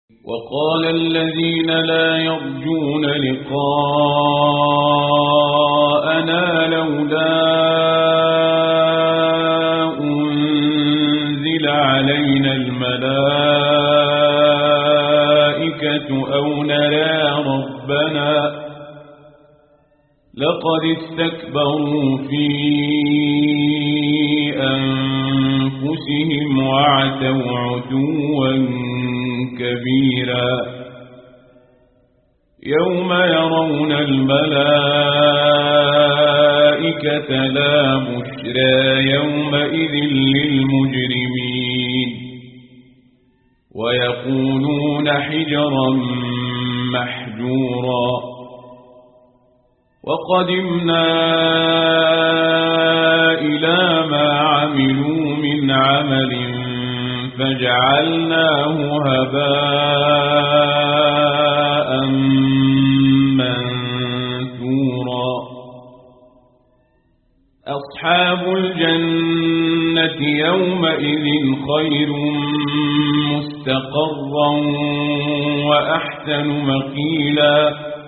وقال الذين لا يرجون لقاءنا لولا أنزل علينا الملائكة أو نرى ربنا لقد استكبروا في أنفسهم وعتوا عتوا كبيرا يوم يرون الملائكة لا بشرى يومئذ للمجرمين ويقولون حجرا محجورا وقدمنا إلى ما عملوا من عمل فجعلناه هباء منثورا أصحاب الجنة يومئذ خير مستقرا وأحسن مقيلا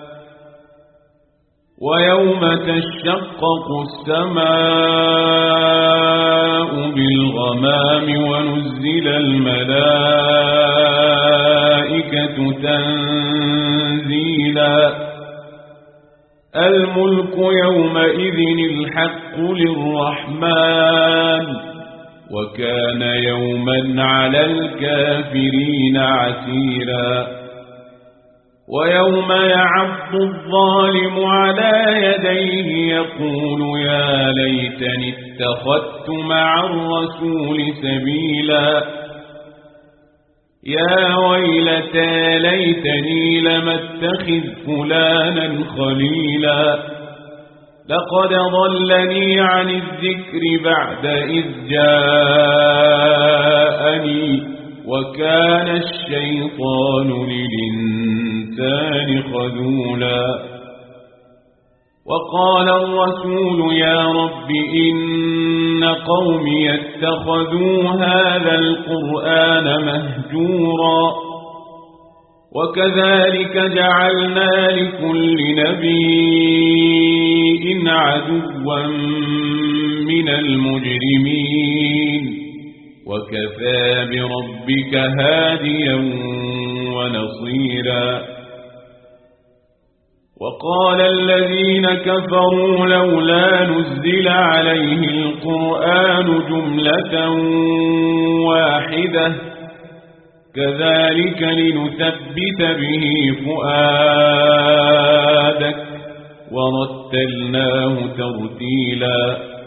ويوم تشقق السماء بالغمام ونزل الملائكة تنزيلا الملك يومئذ الحق للرحمن وكان يوما على الكافرين عسيرا ويوم يعض الظالم على يديه يقول يا ليتني اتخذت مع الرسول سبيلا يا ويلتى ليتني لم اتخذ فلانا خليلا لقد ضلني عن الذكر بعد إذ جاءني وكان الشيطان للإنسان خذولا وقال الرسول يا رب إن قومي اتخذوا هذا القرآن مهجورا وكذلك جعلنا لكل نبي عدوا من المجرمين وكفى بربك هاديا ونصيرا وقال الذين كفروا لولا نزل عليه القرآن جملة واحدة كذلك لنثبت به فؤادك ورتلناه ترتيلا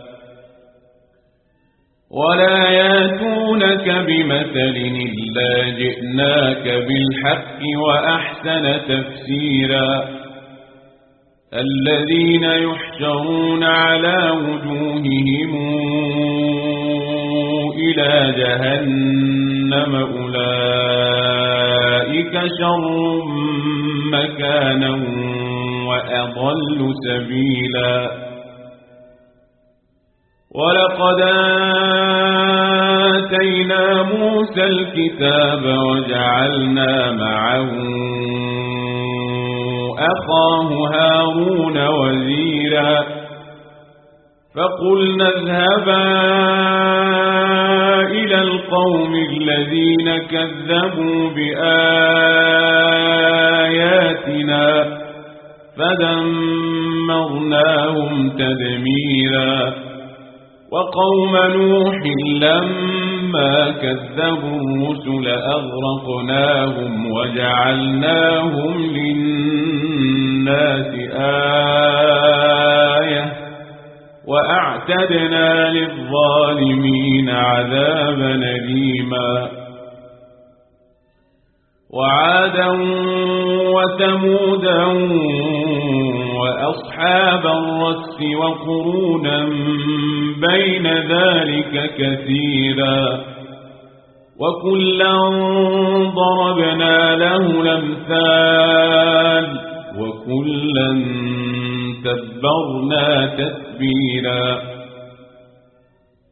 ولا ياتونك بمثل إلا جئناك بالحق وأحسن تفسيرا الذين يحشرون على وجوههم إلى جهنم أولئك شر مكانا وأضل سبيلا ولقد آتينا موسى الكتاب وجعلنا معه أخاه هارون وزيرا فقلنا اذهبا إلى القوم الذين كذبوا بآياتنا فدمرناهم تدميرا وقوم نوح لما كذبوا الرسل أغرقناهم وجعلناهم للناس آية وأعتدنا للظالمين عذابا أليما وعادا وثمودا وأصحاب الرس وقرونا بين ذلك كثيرا وكلا ضربنا له الأمثال وكلا تبرنا تتبيرا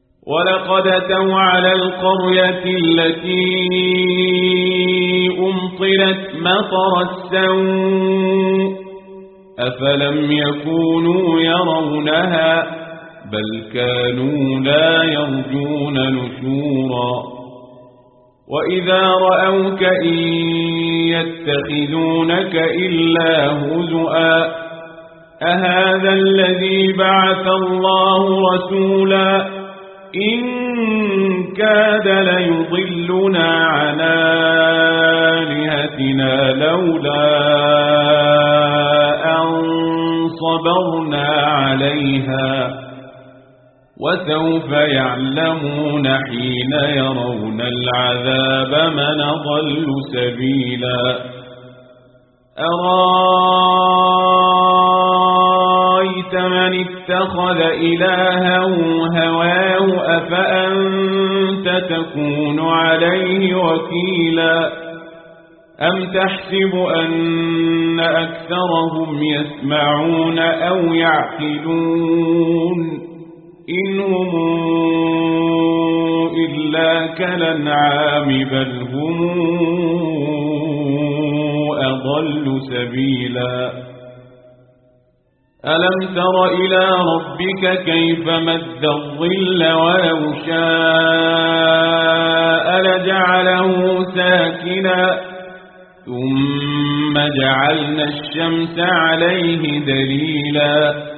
ولقد أتوا على القرية التي أمطرت مطر السوء أفلم يكونوا يرونها بل كانوا لا يرجون نشورا وإذا رأوك إن يتخذونك إلا هزؤا أهذا الذي بعث الله رسولا إن كاد ليضلنا عن آلهتنا لولا أن صبرنا عليها وسوف يعلمون حين يرون العذاب من ضل سبيلا أرأيت من اتخذ إلهه هواه أفأنت تكون عليه وكيلا أم تحسب أن أكثرهم يسمعون أو يعقلون إن هم إلا كالأنعام بل هم أضل سبيلا ألم تر إلى ربك كيف مد الظل ولو شاء لجعله ساكنا ثم جعلنا الشمس عليه دليلا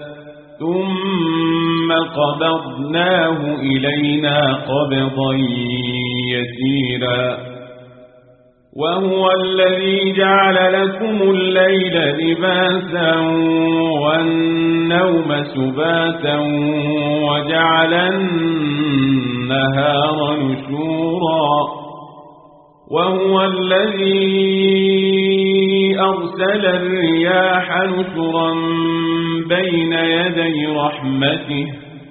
ثم قبضناه إلينا قبضا يسيرا وهو الذي جعل لكم الليل لباسا والنوم سباتا وجعل النهار نشورا وهو الذي أرسل الرياح نشرا بين يدي رحمته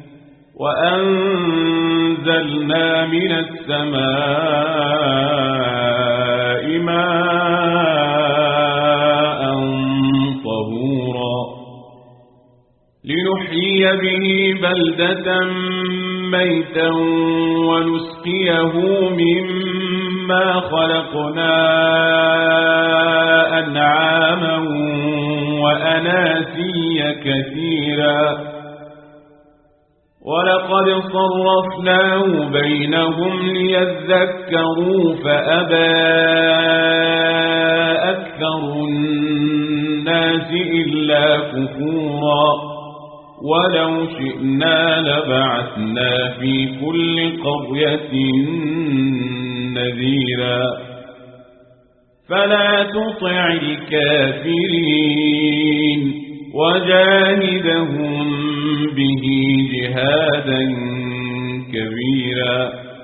وأنزلنا من السماء ماء طهورا لنحيي به بلدة ميتا ونسقيه مما خلقنا أنعاما وأناسيا كثيرا ولقد صرفناه بينهم ليذكروا فأبى أكثر الناس إلا كفورا ولو شئنا لبعثنا في كل قرية نذيرا فلا تطع الكافرين وجاهدهم به جهادا كبيرا